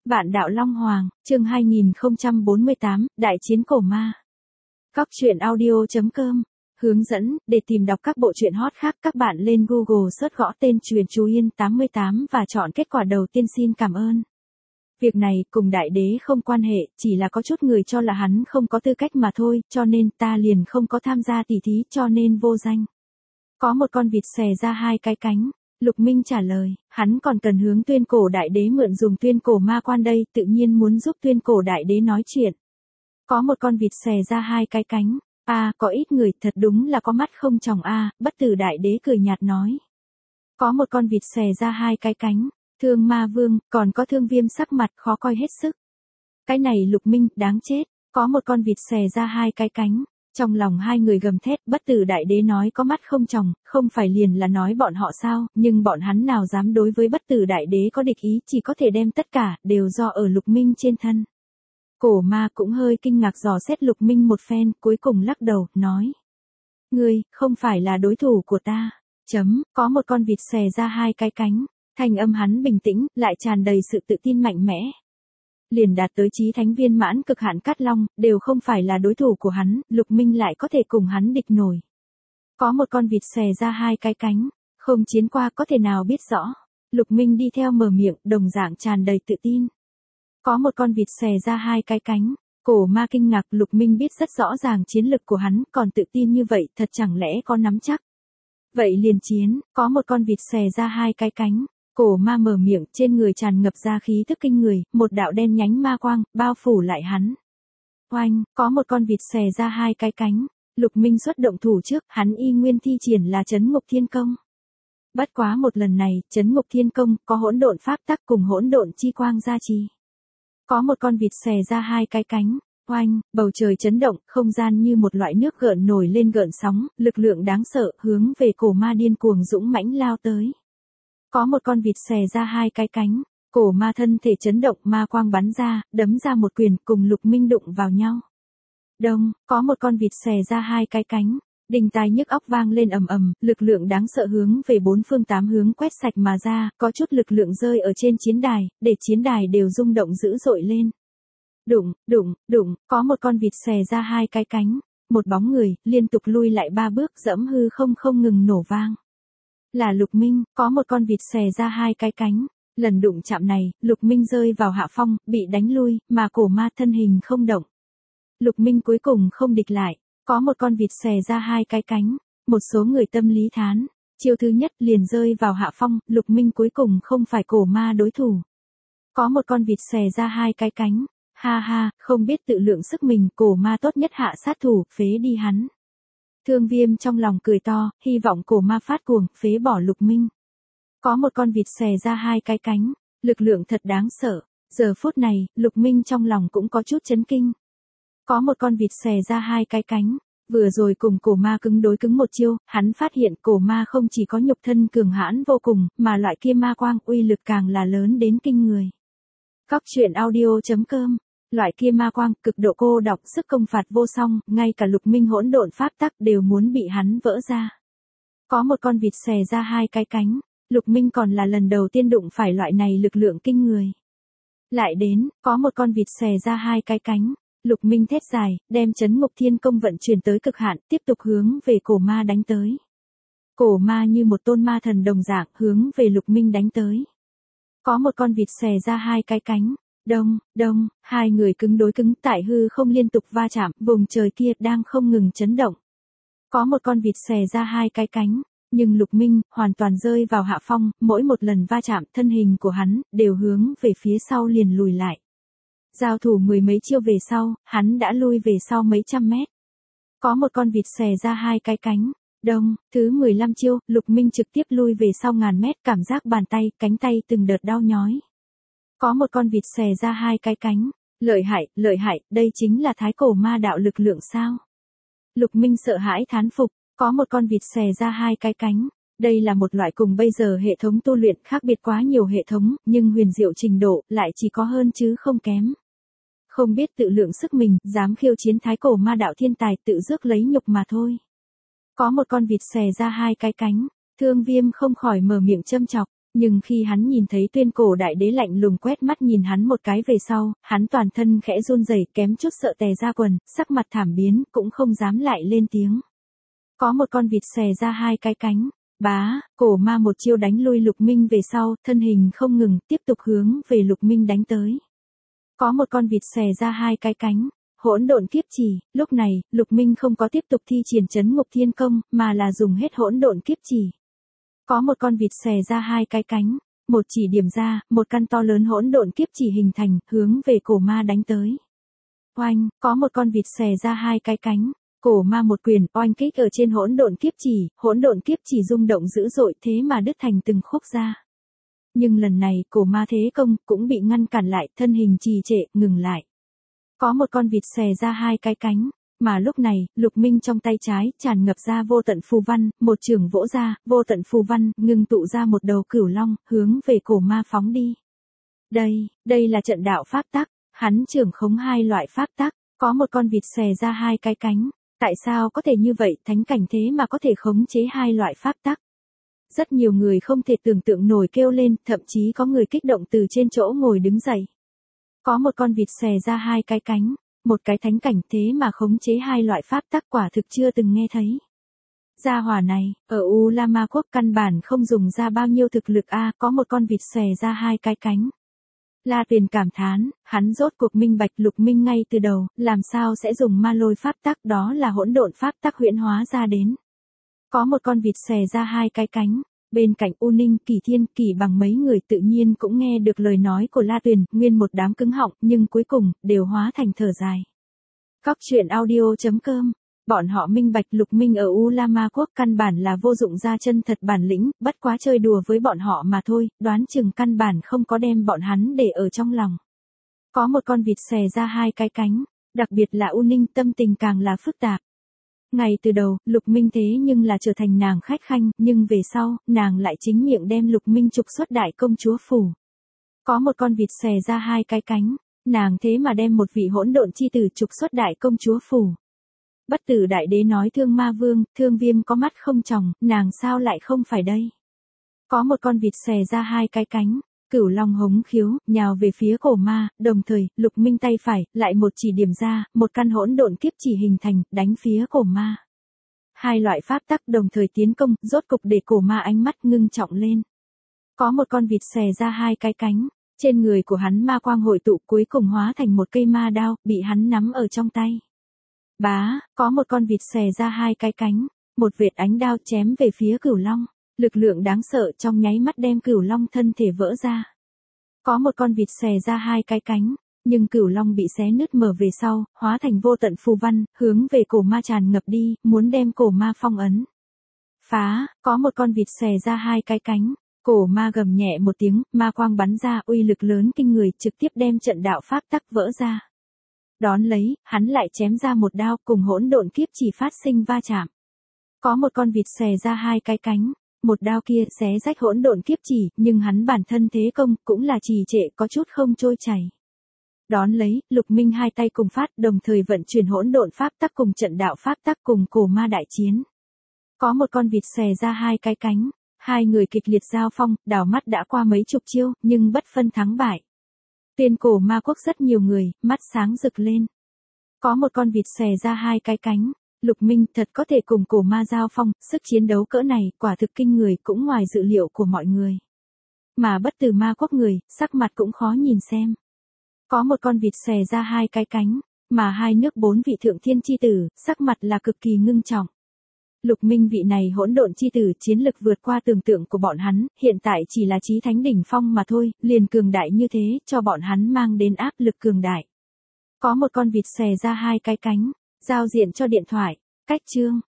Vạn đạo Long Hoàng, chương 2048, Đại chiến cổ ma. Các truyện audio.com hướng dẫn, để tìm đọc các bộ truyện hot khác các bạn lên Google search gõ tên Truyện Chú Yên 88 và chọn kết quả đầu tiên. Xin cảm ơn. Việc này cùng đại đế không quan hệ, chỉ là có chút người cho là hắn không có tư cách mà thôi, cho nên ta liền không có tham gia tỉ thí, cho nên vô danh. Có một con vịt xòe ra hai cái cánh. Lục Minh trả lời, hắn còn cần hướng Tuyên Cổ Đại Đế mượn dùng Tuyên Cổ Ma Quan đây, tự nhiên muốn giúp Tuyên Cổ Đại Đế nói chuyện. Có một con vịt xòe ra hai cái cánh. Có ít người thật đúng là có mắt không tròng Bất Tử Đại Đế cười nhạt nói. Có một con vịt xòe ra hai cái cánh. Thương Ma Vương, còn có Thương Viêm sắc mặt khó coi hết sức. Cái này Lục Minh, đáng chết. Có một con vịt xòe ra hai cái cánh. Trong lòng hai người gầm thét, Bất Tử Đại Đế nói có mắt không tròng, không phải liền là nói bọn họ sao, nhưng bọn hắn nào dám đối với Bất Tử Đại Đế có địch ý, chỉ có thể đem tất cả, đều do ở Lục Minh trên thân. Cổ ma cũng hơi kinh ngạc dò xét Lục Minh một phen, cuối cùng lắc đầu, nói. Ngươi, không phải là đối thủ của ta. Có một con vịt xòe ra hai cái cánh, thanh âm hắn bình tĩnh, lại tràn đầy sự tự tin mạnh mẽ. Liền đạt tới chí thánh viên mãn cực hạn Cát Long, đều không phải là đối thủ của hắn, Lục Minh lại có thể cùng hắn địch nổi. Có một con vịt xòe ra hai cái cánh, không chiến qua có thể nào biết rõ. Lục Minh đi theo mở miệng, đồng dạng tràn đầy tự tin. Có một con vịt xòe ra hai cái cánh, cổ ma kinh ngạc, Lục Minh biết rất rõ ràng chiến lực của hắn, còn tự tin như vậy, thật chẳng lẽ có nắm chắc. Vậy liền chiến, có một con vịt xòe ra hai cái cánh. Cổ ma mở miệng, trên người tràn ngập ra khí tức kinh người, một đạo đen nhánh ma quang, bao phủ lại hắn. Oanh, có một con vịt xòe ra hai cái cánh. Lục Minh xuất động thủ trước, hắn y nguyên thi triển là Chấn Ngục Thiên Công. Bất quá một lần này, Chấn Ngục Thiên Công, có hỗn độn pháp tắc cùng hỗn độn chi quang gia trì. Có một con vịt xòe ra hai cái cánh. Oanh, bầu trời chấn động, không gian như một loại nước gợn nổi lên gợn sóng, lực lượng đáng sợ, hướng về cổ ma điên cuồng dũng mãnh lao tới. Có một con vịt xòe ra hai cái cánh, cổ ma thân thể chấn động, ma quang bắn ra, đấm ra một quyền, cùng Lục Minh đụng vào nhau. Đông, có một con vịt xòe ra hai cái cánh, đình tai nhức óc vang lên ầm ầm, lực lượng đáng sợ hướng về bốn phương tám hướng quét sạch mà ra, có chút lực lượng rơi ở trên chiến đài, để chiến đài đều rung động dữ dội lên. Đụng, đụng, đụng, có một con vịt xòe ra hai cái cánh, một bóng người, liên tục lui lại ba bước, dẫm hư không ngừng nổ vang. Là Lục Minh, có một con vịt xòe ra hai cái cánh. Lần đụng chạm này, Lục Minh rơi vào hạ phong, bị đánh lui, mà cổ ma thân hình không động. Lục Minh cuối cùng không địch lại, có một con vịt xòe ra hai cái cánh. Một số người tâm lý thán, chiêu thứ nhất liền rơi vào hạ phong, Lục Minh cuối cùng không phải cổ ma đối thủ. Có một con vịt xòe ra hai cái cánh. Ha ha, không biết tự lượng sức mình, cổ ma tốt nhất hạ sát thủ, phế đi hắn. Thương Viêm trong lòng cười to, hy vọng cổ ma phát cuồng, phế bỏ Lục Minh. Có một con vịt xòe ra hai cái cánh, lực lượng thật đáng sợ. Giờ phút này, Lục Minh trong lòng cũng có chút chấn kinh. Có một con vịt xòe ra hai cái cánh, vừa rồi cùng cổ ma cứng đối cứng một chiêu, hắn phát hiện cổ ma không chỉ có nhục thân cường hãn vô cùng, mà loại kia ma quang uy lực càng là lớn đến kinh người. Các truyện audio.com loại kia ma quang, cực độ cô độc, sức công phạt vô song, ngay cả Lục Minh hỗn độn pháp tắc đều muốn bị hắn vỡ ra. Có một con vịt xòe ra hai cái cánh, Lục Minh còn là lần đầu tiên đụng phải loại này lực lượng kinh người. Lại đến, có một con vịt xòe ra hai cái cánh, Lục Minh thét dài, đem Chấn Ngục Thiên Công vận chuyển tới cực hạn, tiếp tục hướng về cổ ma đánh tới. Cổ ma như một tôn ma thần đồng dạng, hướng về Lục Minh đánh tới. Có một con vịt xòe ra hai cái cánh. Đông, đông, hai người cứng đối cứng tại hư không liên tục va chạm, vùng trời kia đang không ngừng chấn động. Có một con vịt xòe ra hai cái cánh, nhưng Lục Minh hoàn toàn rơi vào hạ phong, mỗi một lần va chạm thân hình của hắn đều hướng về phía sau liền lùi lại. Giao thủ mười mấy chiêu về sau, hắn đã lui về sau mấy trăm mét. Có một con vịt xòe ra hai cái cánh. Đông, thứ 15 chiêu, Lục Minh trực tiếp lui về sau ngàn mét, cảm giác bàn tay, cánh tay từng đợt đau nhói. Có một con vịt xòe ra hai cái cánh. Lợi hại, đây chính là thái cổ ma đạo lực lượng sao? Lục Minh sợ hãi thán phục, có một con vịt xòe ra hai cái cánh. Đây là một loại cùng bây giờ hệ thống tu luyện khác biệt quá nhiều hệ thống, nhưng huyền diệu trình độ lại chỉ có hơn chứ không kém. Không biết tự lượng sức mình, dám khiêu chiến thái cổ ma đạo thiên tài, tự rước lấy nhục mà thôi. Có một con vịt xòe ra hai cái cánh. Thương Viêm không khỏi mở miệng châm chọc. Nhưng khi hắn nhìn thấy Tuyên Cổ Đại Đế lạnh lùng quét mắt nhìn hắn một cái về sau, hắn toàn thân khẽ run rẩy, kém chút sợ tè ra quần, sắc mặt thảm biến, cũng không dám lại lên tiếng. Có một con vịt xòe ra hai cái cánh. Bá, cổ ma một chiêu đánh lui Lục Minh về sau, thân hình không ngừng, tiếp tục hướng về Lục Minh đánh tới. Có một con vịt xòe ra hai cái cánh. Hỗn độn kiếp chỉ, lúc này, Lục Minh không có tiếp tục thi triển chấn ngục thiên công, mà là dùng hết hỗn độn kiếp chỉ. Có một con vịt xòe ra hai cái cánh, một chỉ điểm ra, một căn to lớn hỗn độn kiếp chỉ hình thành, hướng về cổ ma đánh tới. Oanh, có một con vịt xòe ra hai cái cánh, cổ ma một quyền oanh kích ở trên hỗn độn kiếp chỉ rung động dữ dội thế mà đứt thành từng khúc ra. Nhưng lần này, cổ ma thế công cũng bị ngăn cản lại, thân hình trì trệ, ngừng lại. Có một con vịt xòe ra hai cái cánh, mà lúc này, Lục Minh trong tay trái tràn ngập ra vô tận phù văn, một chưởng vỗ ra, vô tận phù văn ngưng tụ ra một đầu cửu long, hướng về cổ ma phóng đi. Đây là trận đạo pháp tắc, hắn trưởng khống hai loại pháp tắc, có một con vịt xòe ra hai cái cánh, tại sao có thể như vậy, thánh cảnh thế mà có thể khống chế hai loại pháp tắc. Rất nhiều người không thể tưởng tượng nổi kêu lên, thậm chí có người kích động từ trên chỗ ngồi đứng dậy. Có một con vịt xòe ra hai cái cánh, một cái thánh cảnh thế mà khống chế hai loại pháp tắc quả thực chưa từng nghe thấy. Gia hỏa này, ở U La Ma Quốc căn bản không dùng ra bao nhiêu thực lực có một con vịt xòe ra hai cái cánh. La Tuyền cảm thán, hắn rốt cuộc minh bạch Lục Minh ngay từ đầu, làm sao sẽ dùng ma lôi pháp tắc, đó là hỗn độn pháp tắc huyễn hóa ra đến. Có một con vịt xòe ra hai cái cánh, bên cạnh U Ninh, Kỳ Thiên, Kỳ Bằng mấy người tự nhiên cũng nghe được lời nói của La Tuyền, nguyên một đám cứng họng, nhưng cuối cùng, đều hóa thành thở dài. Cóc truyện audio.com, bọn họ minh bạch Lục Minh ở U La Ma Quốc căn bản là vô dụng ra chân thật bản lĩnh, bất quá chơi đùa với bọn họ mà thôi, đoán chừng căn bản không có đem bọn hắn để ở trong lòng. Có một con vịt xòe ra hai cái cánh, đặc biệt là U Ninh tâm tình càng là phức tạp. Ngày từ đầu, Lục Minh thế nhưng là trở thành nàng khách khanh, nhưng về sau, nàng lại chính miệng đem Lục Minh trục xuất đại công chúa phủ. Có một con vịt xòe ra hai cái cánh, nàng thế mà đem một vị hỗn độn chi tử trục xuất đại công chúa phủ. Bất Tử Đại Đế nói Thương Ma Vương, Thương Viêm có mắt không tròng, nàng sao lại không phải đây? Có một con vịt xòe ra hai cái cánh, cửu long hống khiếu, nhào về phía cổ ma, đồng thời, Lục Minh tay phải, lại một chỉ điểm ra, một căn hỗn độn kiếp chỉ hình thành, đánh phía cổ ma. Hai loại pháp tắc đồng thời tiến công, rốt cục để cổ ma ánh mắt ngưng trọng lên. Có một con vịt xòe ra hai cái cánh, trên người của hắn ma quang hội tụ cuối cùng hóa thành một cây ma đao, bị hắn nắm ở trong tay. Bá, có một con vịt xòe ra hai cái cánh, một vệt ánh đao chém về phía cửu long. Lực lượng đáng sợ trong nháy mắt đem cửu long thân thể vỡ ra. Có một con vịt xòe ra hai cái cánh, nhưng cửu long bị xé nứt mở về sau, hóa thành vô tận phù văn, hướng về cổ ma tràn ngập đi, muốn đem cổ ma phong ấn. Phá, có một con vịt xòe ra hai cái cánh, cổ ma gầm nhẹ một tiếng, ma quang bắn ra, uy lực lớn kinh người, trực tiếp đem trận đạo pháp tắc vỡ ra. Đón lấy, hắn lại chém ra một đao, cùng hỗn độn kiếp chỉ phát sinh va chạm. Có một con vịt xòe ra hai cái cánh, một đao kia xé rách hỗn độn kiếp chỉ, nhưng hắn bản thân thế công cũng là trì trệ, có chút không trôi chảy. Đón lấy, Lục Minh hai tay cùng phát, đồng thời vận chuyển hỗn độn pháp tắc cùng trận đạo pháp tắc cùng cổ ma đại chiến. Có một con vịt xòe ra hai cái cánh, hai người kịch liệt giao phong, đảo mắt đã qua mấy chục chiêu, nhưng bất phân thắng bại. Tuyên Cổ Ma Quốc rất nhiều người, mắt sáng rực lên. Có một con vịt xòe ra hai cái cánh, Lục Minh thật có thể cùng cổ ma giao phong, sức chiến đấu cỡ này, quả thực kinh người, cũng ngoài dự liệu của mọi người. Mà Bất Tử Ma Quốc người, sắc mặt cũng khó nhìn xem. Có một con vịt xòe ra hai cái cánh, mà hai nước bốn vị thượng thiên chi tử, sắc mặt là cực kỳ ngưng trọng. Lục Minh vị này hỗn độn chi tử chiến lực vượt qua tưởng tượng của bọn hắn, hiện tại chỉ là chí thánh đỉnh phong mà thôi, liền cường đại như thế, cho bọn hắn mang đến áp lực cường đại. Có một con vịt xòe ra hai cái cánh, giao diện cho điện thoại, cách chương.